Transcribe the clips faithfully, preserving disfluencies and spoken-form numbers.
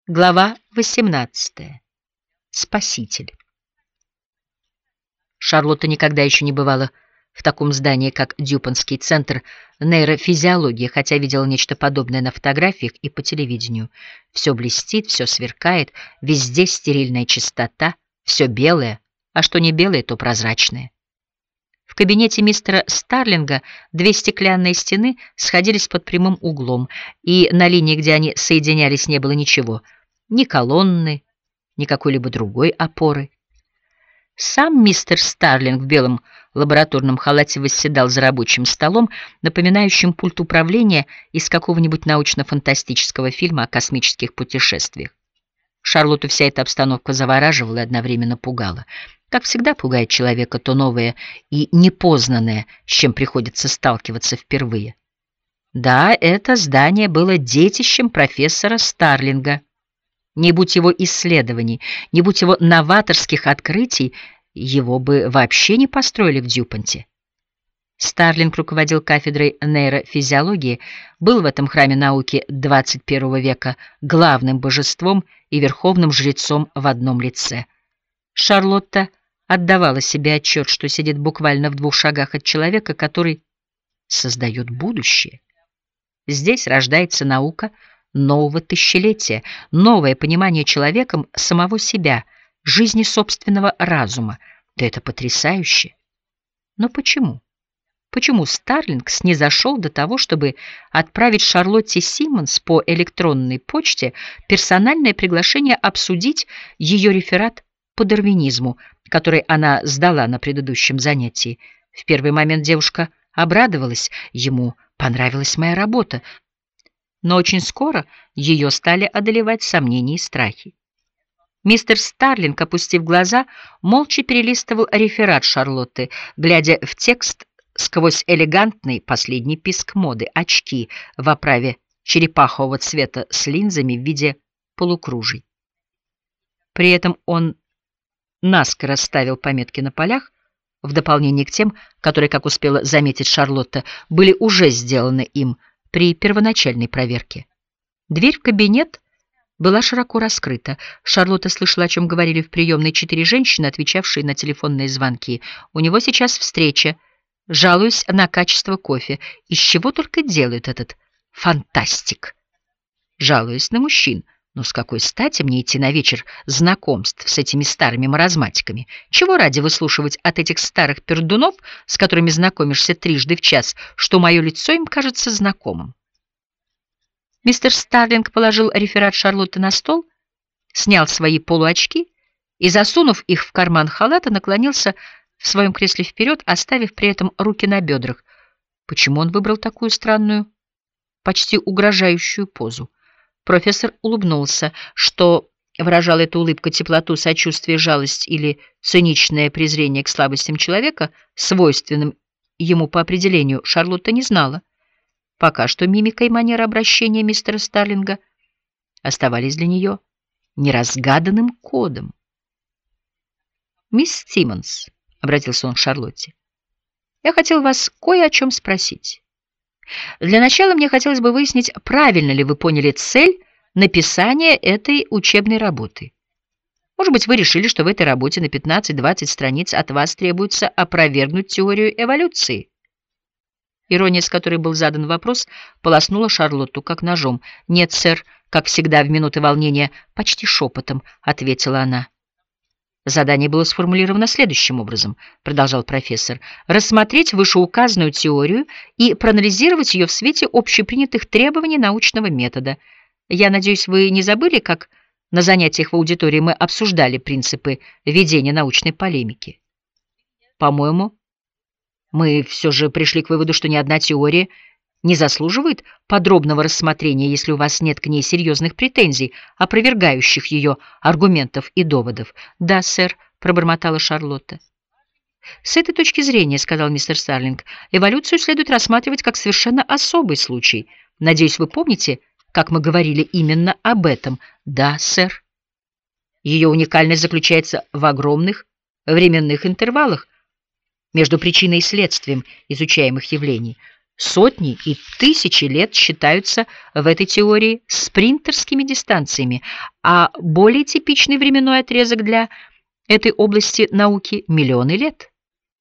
Глава восемнадцатая. Спаситель. Шарлотта никогда еще не бывала в таком здании, как Дюпонский центр нейрофизиологии, хотя видела нечто подобное на фотографиях и по телевидению. Все блестит, все сверкает, везде стерильная чистота, все белое, а что не белое, то прозрачное. В кабинете мистера Старлинга две стеклянные стены сходились под прямым углом, и на линии, где они соединялись, не было ничего, ни колонны, ни какой-либо другой опоры. Сам мистер Старлинг в белом лабораторном халате восседал за рабочим столом, напоминающим пульт управления из какого-нибудь научно-фантастического фильма о космических путешествиях. Шарлотту вся эта обстановка завораживала и одновременно пугала. Как всегда пугает человека то новое и непознанное, с чем приходится сталкиваться впервые. Да, это здание было детищем профессора Старлинга. Не будь его исследований, не будь его новаторских открытий, его бы вообще не построили в Дюпонте. Старлинг руководил кафедрой нейрофизиологии, был в этом храме науки двадцать первого века главным божеством и верховным жрецом в одном лице. Шарлотта отдавала себе отчет, что сидит буквально в двух шагах от человека, который создает будущее. Здесь рождается наука нового тысячелетия, новое понимание человеком самого себя, жизни собственного разума. Да это потрясающе! Но почему? Почему Старлинг снизошел до того, чтобы отправить Шарлотте Симмонс по электронной почте персональное приглашение обсудить ее реферат по дарвинизму, который она сдала на предыдущем занятии? В первый момент девушка обрадовалась, ему понравилась моя работа, но очень скоро ее стали одолевать сомнения и страхи. Мистер Старлинг, опустив глаза, молча перелистывал реферат Шарлотты, глядя в текст сквозь элегантный последний писк моды, очки в оправе черепахового цвета с линзами в виде полукружий. При этом он наскоро ставил пометки на полях, в дополнение к тем, которые, как успела заметить Шарлотта, были уже сделаны им при первоначальной проверке. Дверь в кабинет была широко раскрыта. Шарлотта слышала, о чем говорили в приемной четыре женщины, отвечавшие на телефонные звонки. У него сейчас встреча. Жалуюсь на качество кофе. Из чего только делают этот фантастик? Жалуюсь на мужчин. Но с какой стати мне идти на вечер знакомств с этими старыми маразматиками? Чего ради выслушивать от этих старых пердунов, с которыми знакомишься трижды в час, что мое лицо им кажется знакомым? Мистер Старлинг положил реферат Шарлотты на стол, снял свои полуочки и, засунув их в карман халата, наклонился в своем кресле вперед, оставив при этом руки на бедрах. Почему он выбрал такую странную, почти угрожающую позу? Профессор улыбнулся, что выражал эта улыбка теплоту, сочувствие, жалость или циничное презрение к слабостям человека, свойственным ему по определению, Шарлотта не знала. Пока что мимика и манера обращения мистера Старлинга оставались для нее неразгаданным кодом. «Мисс Симмонс», — обратился он к Шарлотте, — «я хотел вас кое о чем спросить. Для начала мне хотелось бы выяснить, правильно ли вы поняли цель написания этой учебной работы. Может быть, вы решили, что в этой работе на пятнадцать-двадцать страниц от вас требуется опровергнуть теорию эволюции?» Ирония, с которой был задан вопрос, полоснула Шарлотту как ножом. «Нет, сэр», — как всегда в минуты волнения, почти шепотом ответила она. «Задание было сформулировано следующим образом», — продолжал профессор: «рассмотреть вышеуказанную теорию и проанализировать ее в свете общепринятых требований научного метода. Я надеюсь, вы не забыли, как на занятиях в аудитории мы обсуждали принципы ведения научной полемики? По-моему, мы все же пришли к выводу, что ни одна теория не заслуживает подробного рассмотрения, если у вас нет к ней серьезных претензий, опровергающих ее аргументов и доводов». «Да, сэр», — пробормотала Шарлотта. «С этой точки зрения, — сказал мистер Старлинг, — эволюцию следует рассматривать как совершенно особый случай. Надеюсь, вы помните, как мы говорили именно об этом?» «Да, сэр». «Ее уникальность заключается в огромных временных интервалах между причиной и следствием изучаемых явлений. Сотни и тысячи лет считаются в этой теории спринтерскими дистанциями, а более типичный временной отрезок для этой области науки — миллионы лет.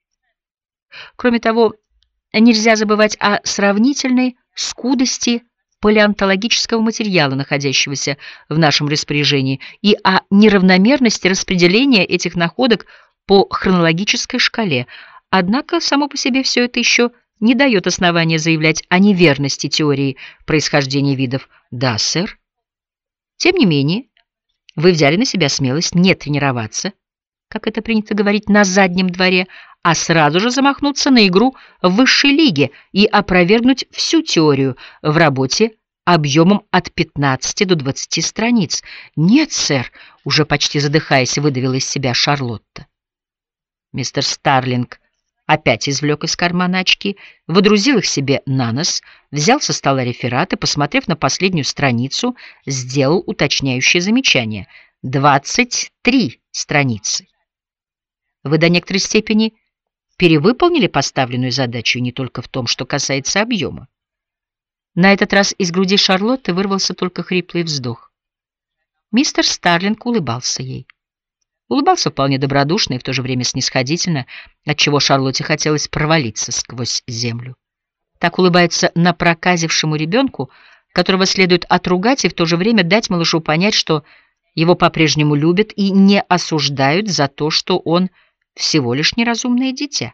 Кроме того, нельзя забывать о сравнительной скудости палеонтологического материала, находящегося в нашем распоряжении, и о неравномерности распределения этих находок по хронологической шкале. Однако само по себе все это еще не дает основания заявлять о неверности теории происхождения видов. Да, сэр. Тем не менее, вы взяли на себя смелость не тренироваться, как это принято говорить, на заднем дворе, а сразу же замахнуться на игру в высшей лиге и опровергнуть всю теорию в работе объемом от пятнадцати до двадцати страниц. «Нет, сэр», — уже почти задыхаясь, выдавила из себя Шарлотта. Мистер Старлинг опять извлек из кармана очки, водрузил их себе на нос, взял со стола реферат и, посмотрев на последнюю страницу, сделал уточняющее замечание. «Двадцать три страницы». Вы до некоторой степени перевыполнили поставленную задачу не только в том, что касается объема. На этот раз из груди Шарлотты вырвался только хриплый вздох. Мистер Старлинг улыбался ей. Улыбался вполне добродушно и в то же время снисходительно, отчего Шарлотте хотелось провалиться сквозь землю. Так улыбается напроказившему ребенку, которого следует отругать и в то же время дать малышу понять, что его по-прежнему любят и не осуждают за то, что он всего лишь неразумное дитя.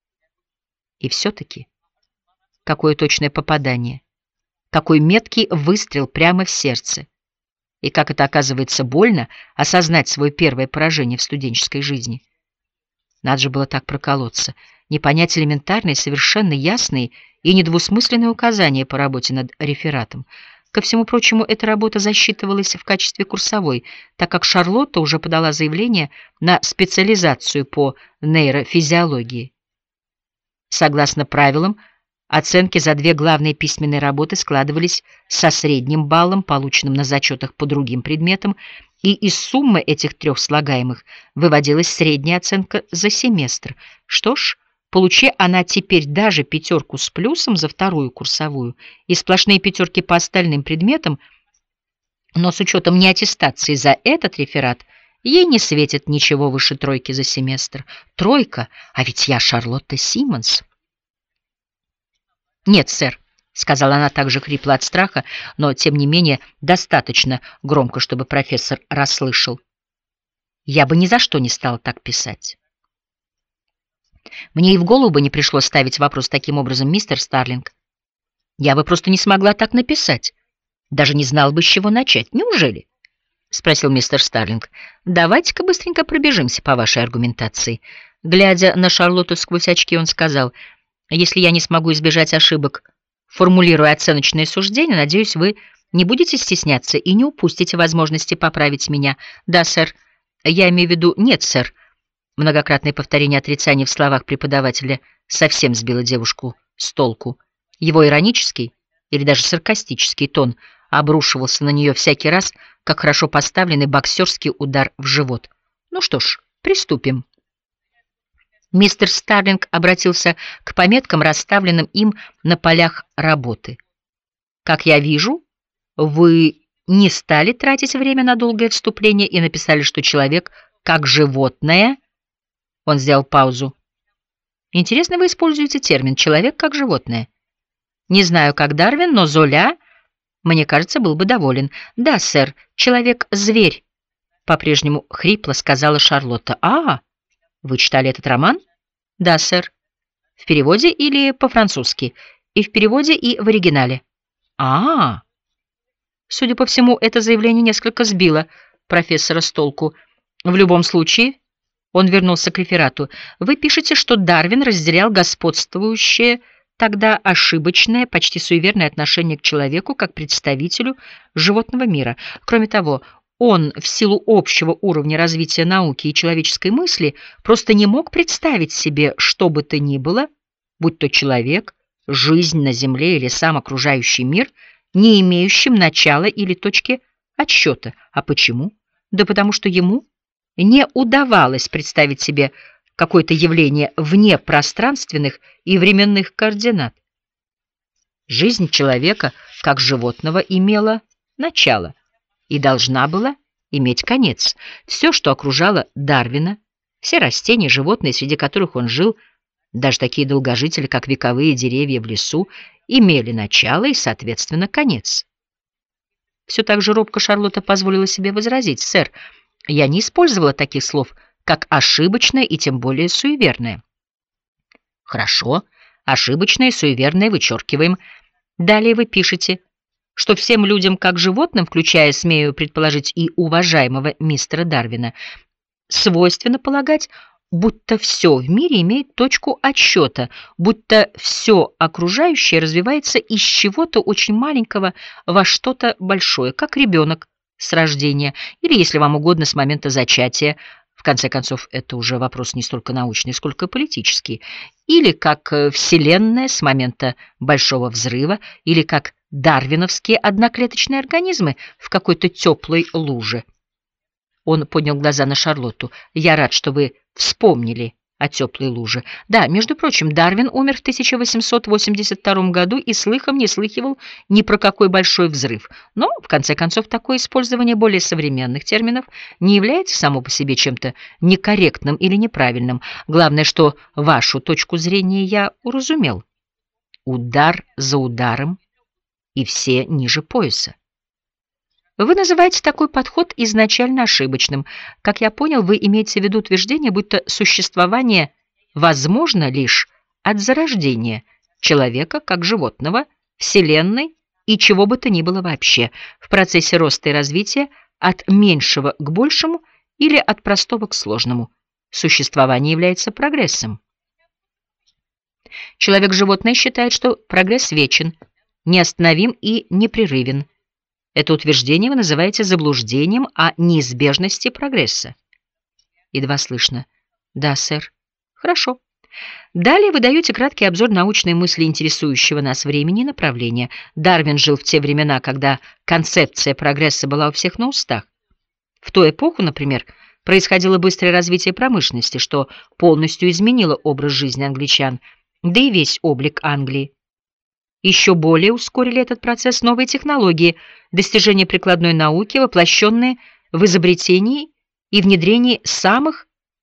И все-таки какое точное попадание, какой меткий выстрел прямо в сердце. И как это, оказывается, больно осознать свое первое поражение в студенческой жизни. Надо же было так проколоться, не понять элементарные, совершенно ясные и недвусмысленные указания по работе над рефератом. Ко всему прочему, эта работа засчитывалась в качестве курсовой, так как Шарлотта уже подала заявление на специализацию по нейрофизиологии. Согласно правилам, оценки за две главные письменные работы складывались со средним баллом, полученным на зачетах по другим предметам, и из суммы этих трех слагаемых выводилась средняя оценка за семестр. Что ж, получи она теперь даже пятерку с плюсом за вторую курсовую и сплошные пятерки по остальным предметам, но с учетом неаттестации за этот реферат, ей не светит ничего выше тройки за семестр. Тройка, а ведь я Шарлотта Симмонс. «Нет, сэр», — сказала она также хрипло от страха, но, тем не менее, достаточно громко, чтобы профессор расслышал. «Я бы ни за что не стала так писать». «Мне и в голову бы не пришло ставить вопрос таким образом, мистер Старлинг. Я бы просто не смогла так написать. Даже не знал бы, с чего начать. Неужели?» — спросил мистер Старлинг. «Давайте-ка быстренько пробежимся по вашей аргументации». Глядя на Шарлотту сквозь очки, он сказал: «Если я не смогу избежать ошибок, формулируя оценочные суждения, надеюсь, вы не будете стесняться и не упустите возможности поправить меня». «Да, сэр. Я имею в виду...» «Нет, сэр». Многократное повторение отрицаний в словах преподавателя совсем сбило девушку с толку. Его иронический или даже саркастический тон обрушивался на нее всякий раз, как хорошо поставленный боксерский удар в живот. «Ну что ж, приступим». Мистер Старлинг обратился к пометкам, расставленным им на полях работы. «Как я вижу, вы не стали тратить время на долгое вступление и написали, что человек как животное...» Он сделал паузу. «Интересно, вы используете термин «человек как животное». Не знаю, как Дарвин, но Золя, мне кажется, был бы доволен». «Да, сэр, человек-зверь», — по-прежнему хрипло сказала Шарлотта. «А, вы читали этот роман?» «Да, сэр». «В переводе или по-французски?» «И в переводе, и в оригинале». «А-а-а!» Судя по всему, это заявление несколько сбило профессора с толку. «В любом случае...» Он вернулся к реферату. «Вы пишете, что Дарвин разделял господствующее, тогда ошибочное, почти суеверное отношение к человеку как представителю животного мира. Кроме того, он, в силу общего уровня развития науки и человеческой мысли, просто не мог представить себе что бы то ни было, будь то человек, жизнь на Земле или сам окружающий мир, не имеющим начала или точки отсчета. А почему? Да потому что ему не удавалось представить себе какое-то явление вне пространственных и временных координат. Жизнь человека, как животного, имела начало и должна была иметь конец. Все, что окружало Дарвина, все растения, животные, среди которых он жил, даже такие долгожители, как вековые деревья в лесу, имели начало и, соответственно, конец. Все так же робко Шарлотта позволила себе возразить: «Сэр, я не использовала таких слов, как ошибочное и тем более суеверное». «Хорошо, ошибочное и суеверное вычеркиваем. Далее вы пишете, что всем людям, как животным, включая, смею предположить, и уважаемого мистера Дарвина, свойственно полагать, будто все в мире имеет точку отсчета, будто все окружающее развивается из чего-то очень маленького во что-то большое, как ребенок с рождения, или, если вам угодно, с момента зачатия. В конце концов, это уже вопрос не столько научный, сколько политический. Или как э, Вселенная с момента Большого взрыва, или как дарвиновские одноклеточные организмы в какой-то теплой луже. Он поднял глаза на Шарлотту. «Я рад, что вы вспомнили о теплой луже. Да, между прочим, Дарвин умер в тысяча восемьсот восемьдесят втором году и слыхом не слыхивал ни про какой большой взрыв. Но, в конце концов, такое использование более современных терминов не является само по себе чем-то некорректным или неправильным. Главное, что вашу точку зрения я уразумел. Удар за ударом, и все ниже пояса. Вы называете такой подход изначально ошибочным. Как я понял, вы имеете в виду утверждение, будто существование возможно лишь от зарождения человека как животного, Вселенной и чего бы то ни было вообще, в процессе роста и развития от меньшего к большему или от простого к сложному. Существование является прогрессом. Человек-животное считает, что прогресс вечен, неостановим и непрерывен. Это утверждение вы называете заблуждением о неизбежности прогресса. Едва слышно. Да, сэр. Хорошо. Далее вы даете краткий обзор научной мысли интересующего нас времени и направления. Дарвин жил в те времена, когда концепция прогресса была у всех на устах. В ту эпоху, например, происходило быстрое развитие промышленности, что полностью изменило образ жизни англичан, да и весь облик Англии. Еще более ускорили этот процесс новые технологии, достижения прикладной науки, воплощенные в изобретении и внедрении самых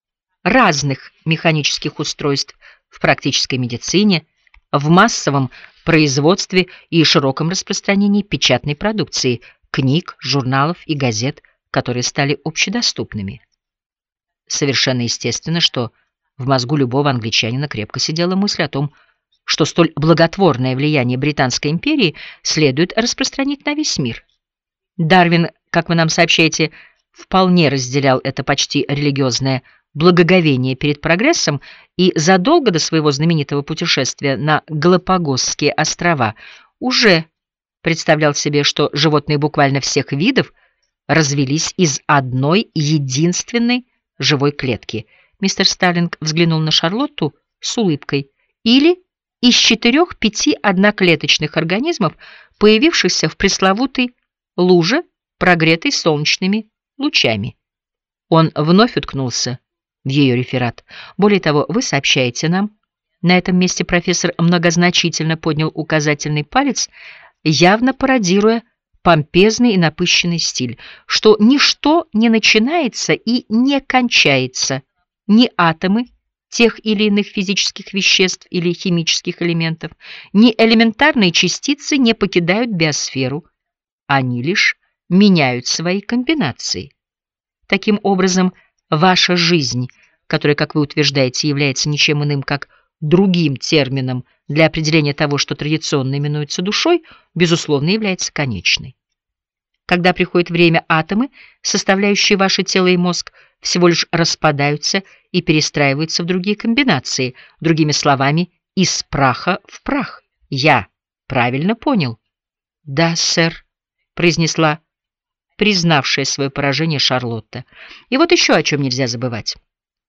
разных механических устройств в практической медицине, в массовом производстве и широком распространении печатной продукции, книг, журналов и газет, которые стали общедоступными. Совершенно естественно, что в мозгу любого англичанина крепко сидела мысль о том, что столь благотворное влияние Британской империи следует распространить на весь мир. Дарвин, как вы нам сообщаете, вполне разделял это почти религиозное благоговение перед прогрессом и задолго до своего знаменитого путешествия на Галапагосские острова уже представлял себе, что животные буквально всех видов развелись из одной единственной живой клетки. Мистер Старлинг взглянул на Шарлотту с улыбкой. Или из четырех-пяти одноклеточных организмов, появившихся в пресловутой луже, прогретой солнечными лучами. Он вновь уткнулся в ее реферат. Более того, вы сообщаете нам, на этом месте профессор многозначительно поднял указательный палец, явно пародируя помпезный и напыщенный стиль, что ничто не начинается и не кончается, ни атомы тех или иных физических веществ или химических элементов, ни элементарные частицы не покидают биосферу, они лишь меняют свои комбинации. Таким образом, ваша жизнь, которая, как вы утверждаете, является ничем иным, как другим термином для определения того, что традиционно именуется душой, безусловно, является конечной. Когда приходит время, атомы, составляющие ваше тело и мозг, всего лишь распадаются и перестраиваются в другие комбинации, другими словами, из праха в прах. Я правильно понял? — Да, сэр, — произнесла признавшая свое поражение Шарлотта. И вот еще о чем нельзя забывать.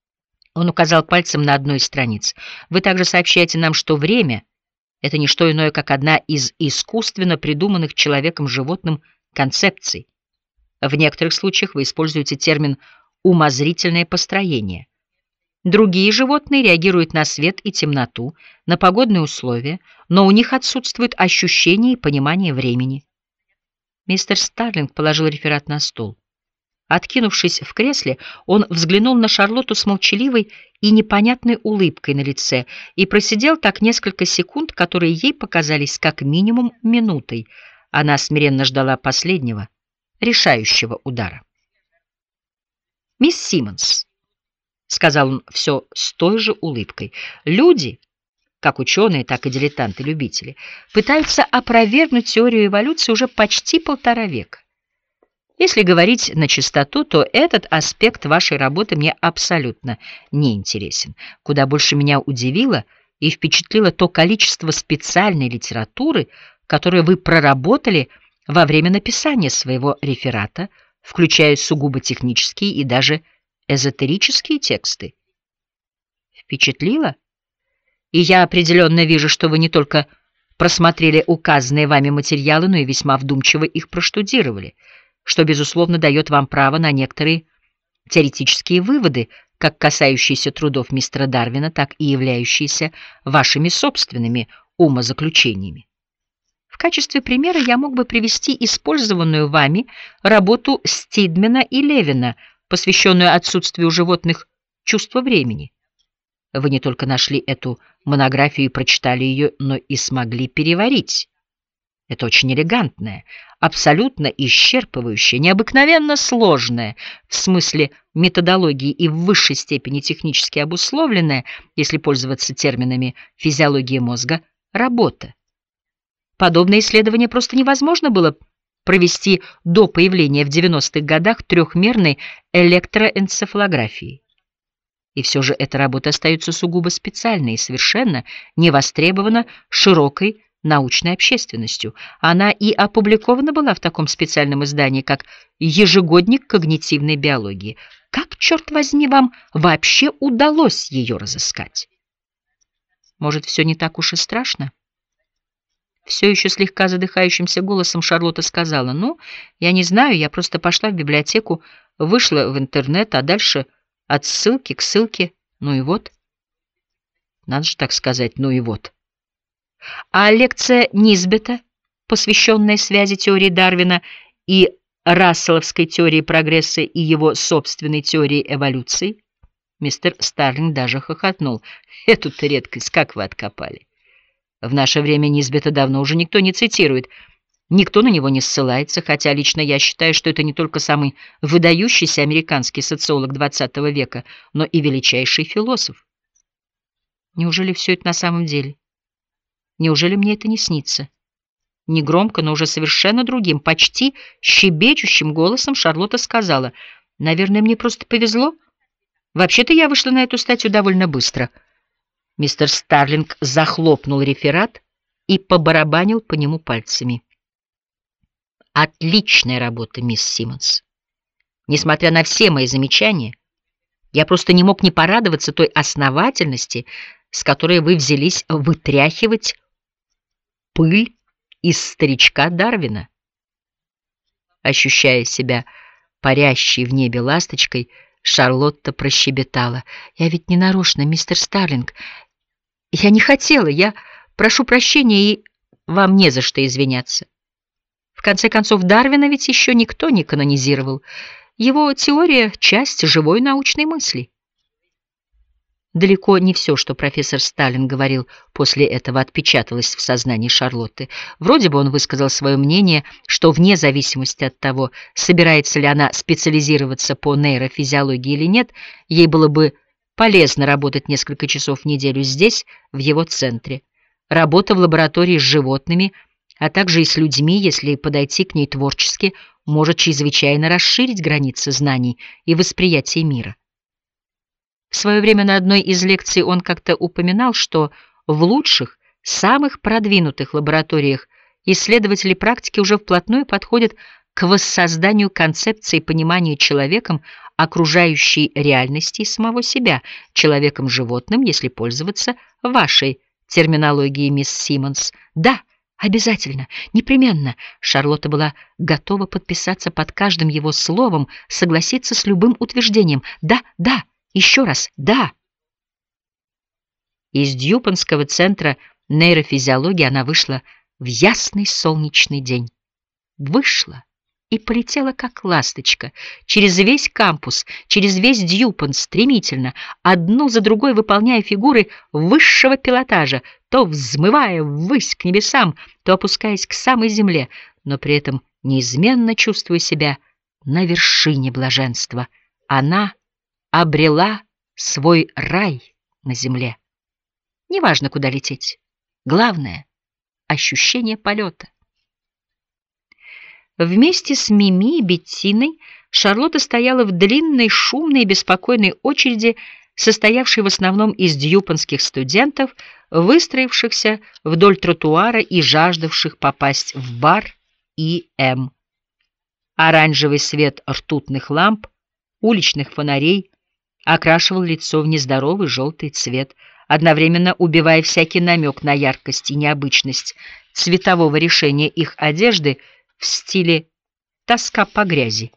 Он указал пальцем на одну из страниц. Вы также сообщаете нам, что время — это не что иное, как одна из искусственно придуманных человеком-животным концепций. В некоторых случаях вы используете термин «умозрительное построение». Другие животные реагируют на свет и темноту, на погодные условия, но у них отсутствует ощущение и понимание времени. Мистер Старлинг положил реферат на стол. Откинувшись в кресле, он взглянул на Шарлотту с молчаливой и непонятной улыбкой на лице и просидел так несколько секунд, которые ей показались как минимум минутой. Она смиренно ждала последнего, решающего удара. «Мисс Симмонс», — сказал он все с той же улыбкой, — «люди, как ученые, так и дилетанты-любители, пытаются опровергнуть теорию эволюции уже почти полтора века. Если говорить на чистоту, то этот аспект вашей работы мне абсолютно не интересен. Куда больше меня удивило и впечатлило то количество специальной литературы, которую вы проработали во время написания своего реферата, включая сугубо технические и даже эзотерические тексты. Впечатлило? И я определенно вижу, что вы не только просмотрели указанные вами материалы, но и весьма вдумчиво их проштудировали, что, безусловно, дает вам право на некоторые теоретические выводы, как касающиеся трудов мистера Дарвина, так и являющиеся вашими собственными умозаключениями. В качестве примера я мог бы привести использованную вами работу Стидмена и Левина, посвященную отсутствию у животных чувства времени. Вы не только нашли эту монографию и прочитали ее, но и смогли переварить. Это очень элегантное, абсолютно исчерпывающее, необыкновенно сложное, в смысле методологии и в высшей степени технически обусловленная, если пользоваться терминами физиологии мозга, работа. Подобное исследование просто невозможно было провести до появления в девяностых годах трехмерной электроэнцефалографии. И все же эта работа остается сугубо специальной и совершенно не востребована широкой научной общественностью. Она и опубликована была в таком специальном издании, как «Ежегодник когнитивной биологии». Как, черт возьми, вам вообще удалось ее разыскать? Может, все не так уж и страшно? Все еще слегка задыхающимся голосом Шарлотта сказала: «Ну, я не знаю, я просто пошла в библиотеку, вышла в интернет, а дальше от ссылки к ссылке. Ну и вот». Надо же так сказать, ну и вот. А лекция Нисбета, посвященная связи теории Дарвина и расселовской теории прогресса и его собственной теории эволюции? Мистер Старлинг даже хохотнул. Эту-то редкость как вы откопали? В наше время Нисбета давно уже никто не цитирует, никто на него не ссылается, хотя лично я считаю, что это не только самый выдающийся американский социолог двадцатого века, но и величайший философ. Неужели все это на самом деле? Неужели мне это не снится? Негромко, но уже совершенно другим, почти щебечущим голосом Шарлотта сказала: «Наверное, мне просто повезло. Вообще-то я вышла на эту статью довольно быстро». Мистер Старлинг захлопнул реферат и побарабанил по нему пальцами. «Отличная работа, мисс Симмонс. Несмотря на все мои замечания, я просто не мог не порадоваться той основательности, с которой вы взялись вытряхивать пыль из старичка Дарвина». Ощущая себя парящей в небе ласточкой, Шарлотта прощебетала: «Я ведь не нарочно, мистер Старлинг. Я не хотела, я прошу прощения, и вам не за что извиняться. В конце концов, Дарвина ведь еще никто не канонизировал. Его теория — часть живой научной мысли». Далеко не все, что профессор Сталин говорил после этого, отпечаталось в сознании Шарлотты. Вроде бы он высказал свое мнение, что вне зависимости от того, собирается ли она специализироваться по нейрофизиологии или нет, ей было бы полезно работать несколько часов в неделю здесь, в его центре. Работа в лаборатории с животными, а также и с людьми, если подойти к ней творчески, может чрезвычайно расширить границы знаний и восприятия мира. В свое время на одной из лекций он как-то упоминал, что в лучших, самых продвинутых лабораториях исследователи практики уже вплотную подходят к воссозданию концепции понимания человеком окружающей реальности и самого себя, человеком-животным, если пользоваться вашей терминологией, мисс Симмонс. Да, обязательно, непременно. Шарлотта была готова подписаться под каждым его словом, согласиться с любым утверждением. Да, да. Еще раз, да. Из Дьюпонского центра нейрофизиологии она вышла в ясный солнечный день. Вышла и полетела, как ласточка, через весь кампус, через весь Дьюпон, стремительно, одну за другой выполняя фигуры высшего пилотажа, то взмывая ввысь к небесам, то опускаясь к самой земле, но при этом неизменно чувствуя себя на вершине блаженства. Она обрела свой рай на земле. Неважно, куда лететь. Главное — ощущение полета. Вместе с Мими и Беттиной Шарлотта стояла в длинной, шумной и беспокойной очереди, состоявшей в основном из дьюпонских студентов, выстроившихся вдоль тротуара и жаждавших попасть в бар И М. Оранжевый свет ртутных ламп, уличных фонарей окрашивал лицо в нездоровый желтый цвет, одновременно убивая всякий намек на яркость и необычность цветового решения их одежды в стиле «тоска по грязи».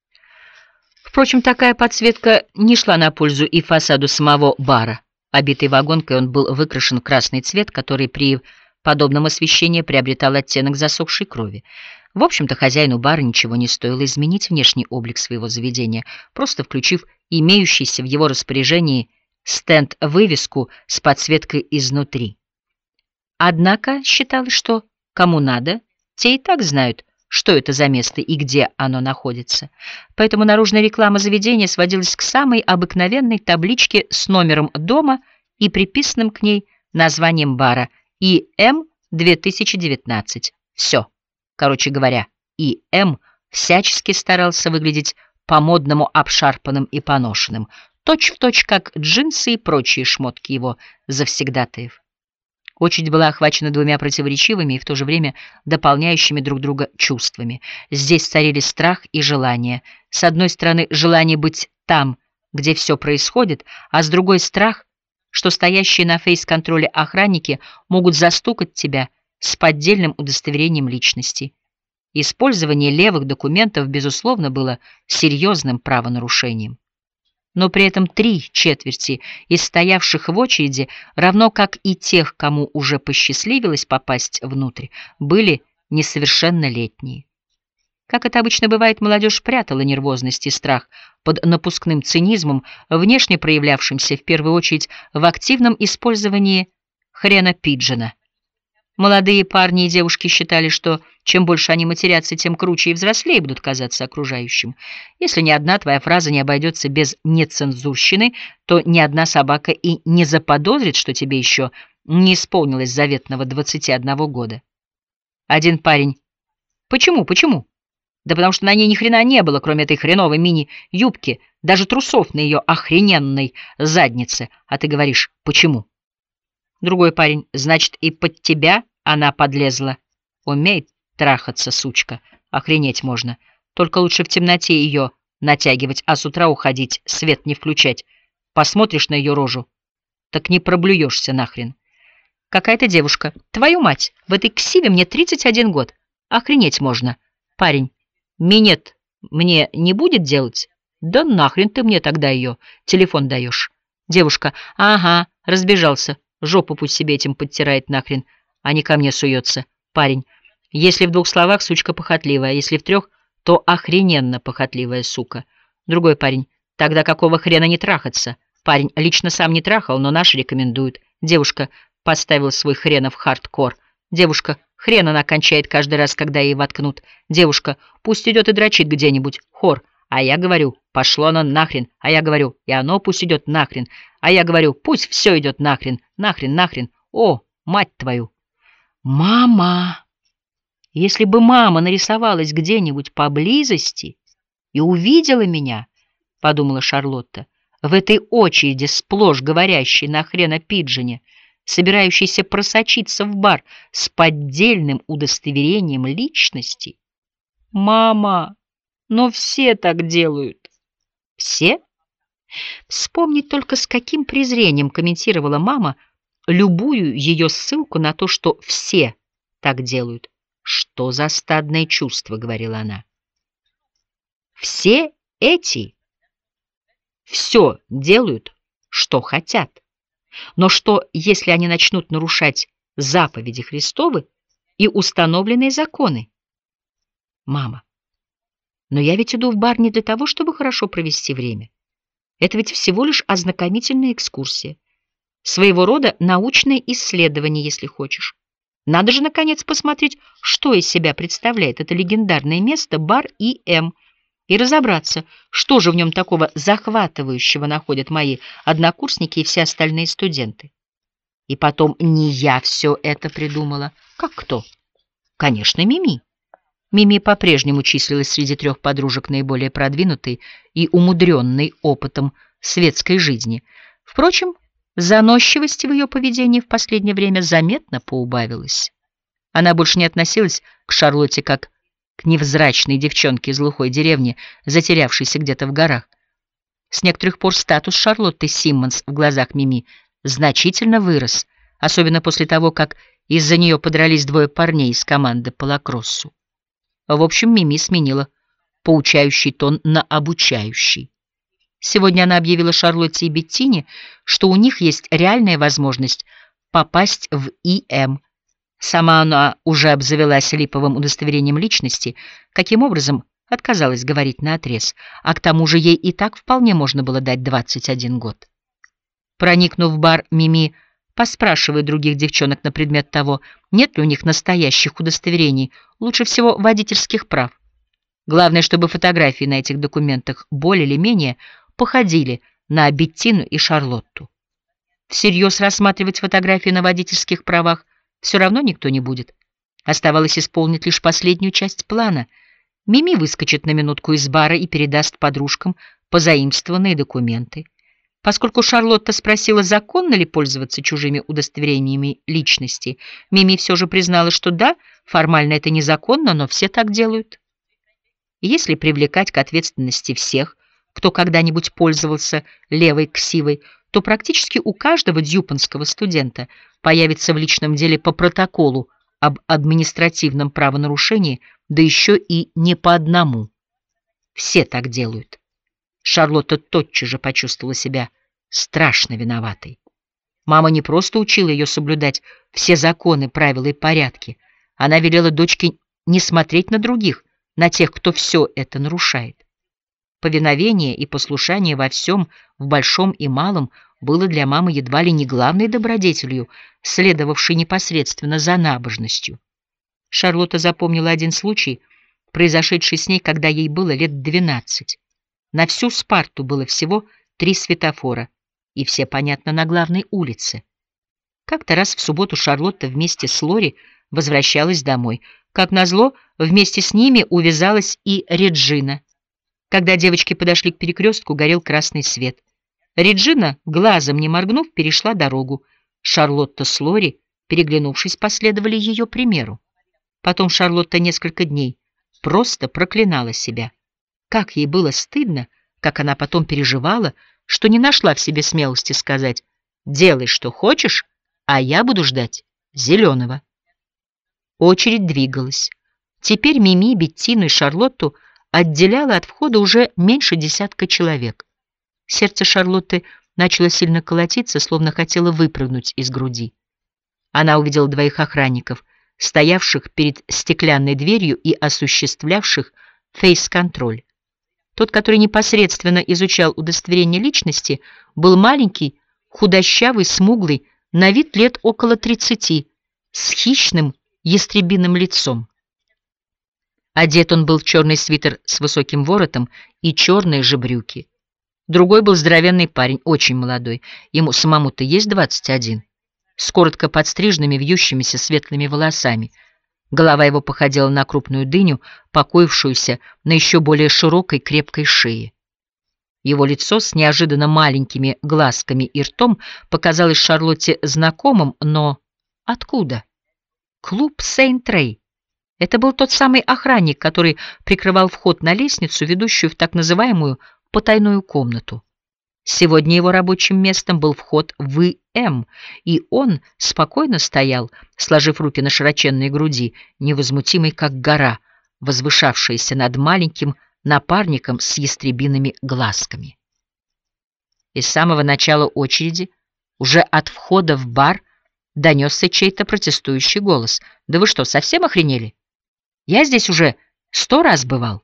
Впрочем, такая подсветка не шла на пользу и фасаду самого бара. Обитый вагонкой, он был выкрашен в красный цвет, который при подобном освещении приобретал оттенок засохшей крови. В общем-то, хозяину бара ничего не стоило изменить внешний облик своего заведения, просто включив имеющийся в его распоряжении стенд-вывеску с подсветкой изнутри. Однако считалось, что кому надо, те и так знают, что это за место и где оно находится. Поэтому наружная реклама заведения сводилась к самой обыкновенной табличке с номером дома и приписанным к ней названием бара И М две тысячи девятнадцать. Все. Короче говоря, И М всячески старался выглядеть по-модному обшарпанным и поношенным, точь-в-точь как джинсы и прочие шмотки его завсегдатаев. Очередь была охвачена двумя противоречивыми и в то же время дополняющими друг друга чувствами. Здесь царили страх и желание. С одной стороны, желание быть там, где все происходит, а с другой — страх, что стоящие на фейс-контроле охранники могут застукать тебя с поддельным удостоверением личности. Использование левых документов, безусловно, было серьезным правонарушением. Но при этом три четверти из стоявших в очереди, равно как и тех, кому уже посчастливилось попасть внутрь, были несовершеннолетние. Как это обычно бывает, молодежь прятала нервозность и страх под напускным цинизмом, внешне проявлявшимся в первую очередь в активном использовании хрена пиджина. Молодые парни и девушки считали, что чем больше они матерятся, тем круче и взрослее будут казаться окружающим. Если ни одна твоя фраза не обойдется без нецензурщины, то ни одна собака и не заподозрит, что тебе еще не исполнилось заветного двадцати одного года. Один парень: «Почему, почему?» «Да потому что на ней ни хрена не было, кроме этой хреновой мини-юбки, даже трусов на ее охрененной заднице». А ты говоришь: «Почему?» Другой парень: «Значит, и под тебя она подлезла. Умеет трахаться, сучка. Охренеть можно. Только лучше в темноте ее натягивать, а с утра уходить, свет не включать. Посмотришь на ее рожу, так не проблюешься нахрен». Какая-то девушка: «Твою мать, в этой ксиве мне тридцать один год. Охренеть можно». Парень: «Минет мне не будет делать?» «Да нахрен ты мне тогда ее телефон даешь?» Девушка: «Ага, разбежался. Жопу пусть себе этим подтирает нахрен, а не ко мне суется». Парень: «Если в двух словах, сучка похотливая, если в трех, то охрененно похотливая сука». Другой парень: «Тогда какого хрена не трахаться?» Парень: «Лично сам не трахал, но наши рекомендуют». Девушка поставила свой хренов хардкор. Девушка: «Хрен она кончает каждый раз, когда ей воткнут». Девушка: «Пусть идет и дрочит где-нибудь». Хор: «А я говорю, пошло оно нахрен». А я говорю: «И оно пусть идет нахрен». А я говорю: «Пусть все идет нахрен, нахрен, нахрен». О, мать твою! Мама! Если бы мама нарисовалась где-нибудь поблизости и увидела меня, — подумала Шарлотта, — в этой очереди, сплошь говорящей на хрена пиджине, собирающейся просочиться в бар с поддельным удостоверением личности. Мама! Но все так делают. Все? Вспомнить только, с каким презрением комментировала мама любую ее ссылку на то, что все так делают. «Что за стадное чувство?» — говорила она. «Все эти все делают, что хотят. Но что, если они начнут нарушать заповеди Христовы и установленные законы? Мама, но я ведь иду в бар не для того, чтобы хорошо провести время. Это ведь всего лишь ознакомительная экскурсия. Своего рода научное исследование, если хочешь. Надо же, наконец, посмотреть, что из себя представляет это легендарное место бар И Эм, и разобраться, что же в нем такого захватывающего находят мои однокурсники и все остальные студенты. И потом, не я все это придумала. Как кто? Конечно, Мими. Мими по-прежнему числилась среди трех подружек наиболее продвинутой и умудренной опытом светской жизни. Впрочем, заносчивости в ее поведении в последнее время заметно поубавилась. Она больше не относилась к Шарлотте как к невзрачной девчонке из глухой деревни, затерявшейся где-то в горах. С некоторых пор статус Шарлотты Симмонс в глазах Мими значительно вырос, особенно после того, как из-за нее подрались двое парней из команды по лакроссу. В общем, Мими сменила поучающий тон на обучающий. Сегодня она объявила Шарлотте и Беттине, что у них есть реальная возможность попасть в И Эм. Сама она уже обзавелась липовым удостоверением личности, каким образом отказалась говорить наотрез, а к тому же ей и так вполне можно было дать двадцать один год. Проникнув в бар, Мими поспрашивает других девчонок на предмет того, нет ли у них настоящих удостоверений, лучше всего водительских прав. Главное, чтобы фотографии на этих документах более или менее походили на Беттину и Шарлотту. Всерьез рассматривать фотографии на водительских правах все равно никто не будет. Оставалось исполнить лишь последнюю часть плана. Мими выскочит на минутку из бара и передаст подружкам позаимствованные документы. Поскольку Шарлотта спросила, законно ли пользоваться чужими удостоверениями личности, Мими все же признала, что да, формально это незаконно, но все так делают. Если привлекать к ответственности всех, кто когда-нибудь пользовался левой ксивой, то практически у каждого дьюпонского студента появится в личном деле по протоколу об административном правонарушении, да еще и не по одному. Все так делают. Шарлотта тотчас же почувствовала себя страшно виноватой. Мама не просто учила ее соблюдать все законы, правила и порядки. Она велела дочке не смотреть на других, на тех, кто все это нарушает. Повиновение и послушание во всем, в большом и малом, было для мамы едва ли не главной добродетелью, следовавшей непосредственно за набожностью. Шарлотта запомнила один случай, произошедший с ней, когда ей было лет двенадцать. На всю Спарту было всего три светофора, и все, понятно, на главной улице. Как-то раз в субботу Шарлотта вместе с Лори возвращалась домой. Как назло, вместе с ними увязалась и Реджина. Когда девочки подошли к перекрестку, горел красный свет. Реджина, глазом не моргнув, перешла дорогу. Шарлотта с Лори, переглянувшись, последовали ее примеру. Потом Шарлотта несколько дней просто проклинала себя. Как ей было стыдно, как она потом переживала, что не нашла в себе смелости сказать: «Делай, что хочешь, а я буду ждать зеленого». Очередь двигалась. Теперь Мими, Беттину и Шарлотту отделяло от входа уже меньше десятка человек. Сердце Шарлотты начало сильно колотиться, словно хотело выпрыгнуть из груди. Она увидела двоих охранников, стоявших перед стеклянной дверью и осуществлявших фейс-контроль. Тот, который непосредственно изучал удостоверение личности, был маленький, худощавый, смуглый, на вид лет около тридцати, с хищным ястребиным лицом. Одет он был в черный свитер с высоким воротом и черные же брюки. Другой был здоровенный парень, очень молодой, ему самому-то есть двадцать один, с коротко подстриженными вьющимися светлыми волосами. Голова его походила на крупную дыню, покоившуюся на еще более широкой крепкой шее. Его лицо с неожиданно маленькими глазками и ртом показалось Шарлотте знакомым, но откуда? Клуб Сейнт-Рэй. Это был тот самый охранник, который прикрывал вход на лестницу, ведущую в так называемую потайную комнату. Сегодня его рабочим местом был вход в И Эм, и он спокойно стоял, сложив руки на широченной груди, невозмутимый как гора, возвышавшаяся над маленьким напарником с ястребиными глазками. И с самого начала очереди Уже от входа в бар донесся чей-то протестующий голос. «Да вы что, совсем охренели? Я здесь уже сто раз бывал».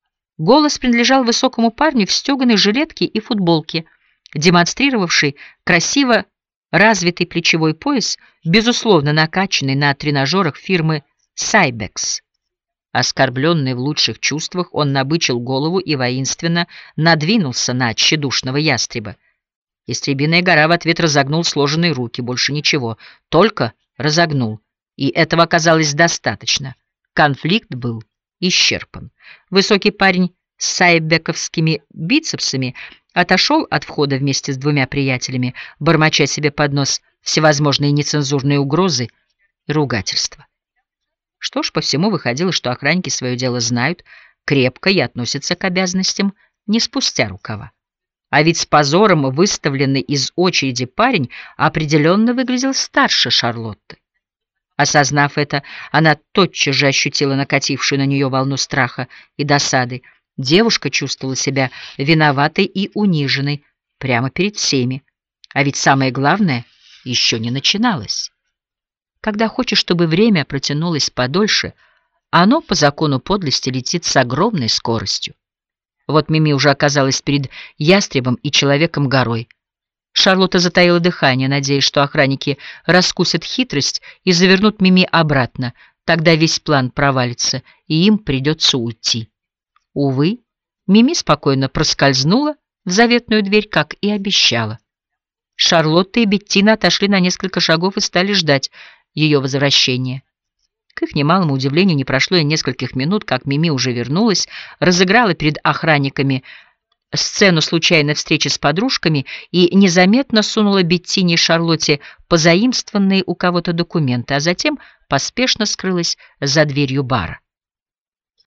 Голос принадлежал высокому парню в стеганой жилетке и футболке, демонстрировавший красиво развитый плечевой пояс, безусловно накачанный на тренажерах фирмы «Сайбекс». Оскорбленный в лучших чувствах, он набычил голову и воинственно надвинулся на тщедушного ястреба. Истребиная гора в ответ разогнул сложенные руки, больше ничего, только разогнул. И этого оказалось достаточно. Конфликт был исчерпан. Высокий парень с сайбековскими бицепсами отошел от входа вместе с двумя приятелями, бормоча себе под нос всевозможные нецензурные угрозы и ругательства. Что ж, по всему выходило, что охранники свое дело знают, крепко и относятся к обязанностям не спустя рукава. А ведь с позором выставленный из очереди парень определенно выглядел старше Шарлотты. Осознав это, она тотчас же ощутила накатившую на нее волну страха и досады. Девушка чувствовала себя виноватой и униженной прямо перед всеми. А ведь самое главное еще не начиналось. Когда хочешь, чтобы время протянулось подольше, оно по закону подлости летит с огромной скоростью. Вот Мими уже оказалась перед ястребом и человеком-горой. Шарлотта затаила дыхание, надеясь, что охранники раскусят хитрость и завернут Мими обратно. Тогда весь план провалится, и им придется уйти. Увы, Мими спокойно проскользнула в заветную дверь, как и обещала. Шарлотта и Беттина отошли на несколько шагов и стали ждать ее возвращения. К их немалому удивлению, не прошло и нескольких минут, как Мими уже вернулась, разыграла перед охранниками сцену случайной встречи с подружками и незаметно сунула Беттине и Шарлотте позаимствованные у кого-то документы, а затем поспешно скрылась за дверью бара.